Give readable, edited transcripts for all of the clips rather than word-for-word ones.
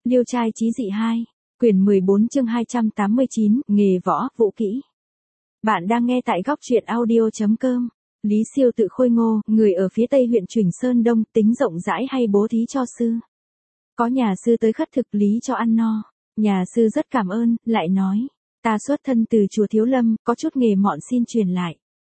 Liêu trai chí dị 2, quyển 14 chương 289, nghề võ, vũ kỹ. Bạn đang nghe tại góc truyện audio.com. Lý Siêu tự khôi ngô, người ở phía tây huyện Chùynh Sơn Đông, tính rộng rãi hay bố thí cho sư. Có nhà sư tới khất thực Lý cho ăn no. Nhà sư rất cảm ơn, lại nói, ta xuất thân từ chùa Thiếu Lâm, có chút nghề mọn xin truyền lại.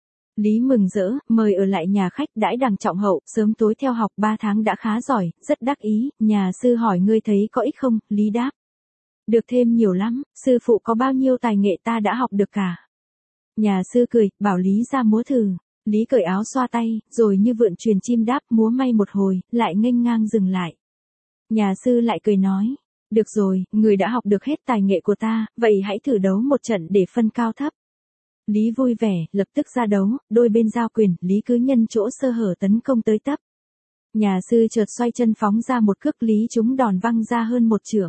Lý mừng rỡ, mời ở lại nhà khách đãi đằng trọng hậu, sớm tối theo học 3 tháng đã khá giỏi, rất đắc ý, nhà sư hỏi ngươi thấy có ích không, Lý đáp. Được thêm nhiều lắm, sư phụ có bao nhiêu tài nghệ ta đã học được cả. Nhà sư cười, bảo Lý ra múa thử. Lý cởi áo xoa tay, rồi như vượn truyền chim đáp múa may một hồi, lại nghênh ngang dừng lại. Nhà sư lại cười nói, được rồi, người đã học được hết tài nghệ của ta, vậy hãy thử đấu một trận để phân cao thấp. Lý vui vẻ, lập tức ra đấu, đôi bên giao quyền, Lý cứ nhân chỗ sơ hở tấn công tới tấp. Nhà sư chợt xoay chân phóng ra một cước, Lý trúng đòn văng ra hơn một chưởng.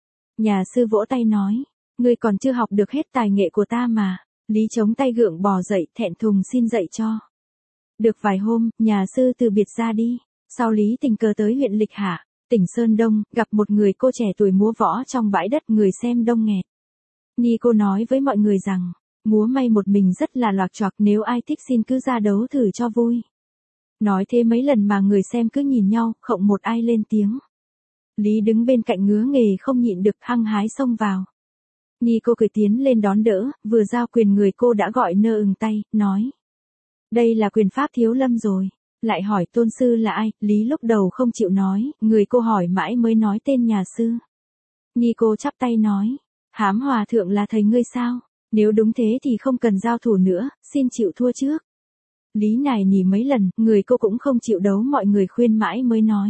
Nhà sư vỗ tay nói, ngươi còn chưa học được hết tài nghệ của ta mà. Lý chống tay gượng bò dậy, thẹn thùng xin dạy cho. Được vài hôm, nhà sư từ biệt ra đi. Sau Lý tình cờ tới huyện Lịch Hạ, tỉnh Sơn Đông, gặp một người cô trẻ tuổi múa võ trong bãi đất, người xem đông nghẹt. Ni cô nói với mọi người rằng, múa may một mình rất là loạc choạc, nếu ai thích xin cứ ra đấu thử cho vui. Nói thế mấy lần mà người xem cứ nhìn nhau, không một ai lên tiếng. Lý đứng bên cạnh ngứa nghề không nhịn được, hăng hái xông vào. Ni cô cười tiến lên đón đỡ, vừa giao quyền người cô đã gọi nơ ừng tay, nói. Đây là quyền pháp Thiếu Lâm rồi. Lại hỏi tôn sư là ai, Lý lúc đầu không chịu nói, người cô hỏi mãi mới nói tên nhà sư. Ni cô chắp tay nói, Hám hòa thượng là thầy ngươi sao? Nếu đúng thế thì không cần giao thủ nữa, xin chịu thua trước. Lý nài nỉ mấy lần, người cô cũng không chịu đấu, mọi người khuyên mãi mới nói.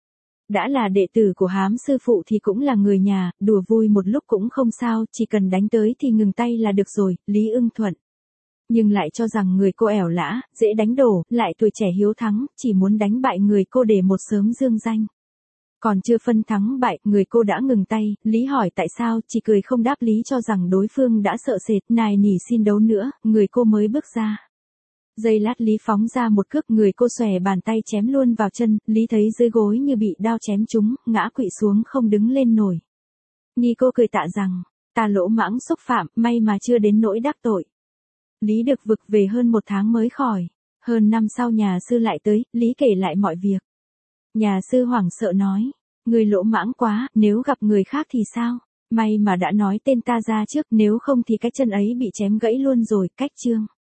Đã là đệ tử của Hám sư phụ thì cũng là người nhà, đùa vui một lúc cũng không sao, chỉ cần đánh tới thì ngừng tay là được rồi, Lý ưng thuận. Nhưng lại cho rằng người cô ẻo lã, dễ đánh đổ, lại tuổi trẻ hiếu thắng, chỉ muốn đánh bại người cô để một sớm dương danh. Còn chưa phân thắng bại, người cô đã ngừng tay, Lý hỏi tại sao, chỉ cười không đáp, Lý cho rằng đối phương đã sợ sệt, nài nỉ xin đấu nữa, người cô mới bước ra. Giây lát Lý phóng ra một cước, người cô xòe bàn tay chém luôn vào chân, Lý thấy dưới gối như bị đao chém trúng, ngã quỵ xuống không đứng lên nổi. Ni cô cười tạ rằng, ta lỗ mãng xúc phạm, may mà chưa đến nỗi đắc tội. Lý được vực về hơn 1 tháng mới khỏi. Hơn năm sau nhà sư lại tới, Lý kể lại mọi việc. Nhà sư hoảng sợ nói, người lỗ mãng quá, nếu gặp người khác thì sao? May mà đã nói tên ta ra trước, nếu không thì cái chân ấy bị chém gãy luôn rồi, cách chương.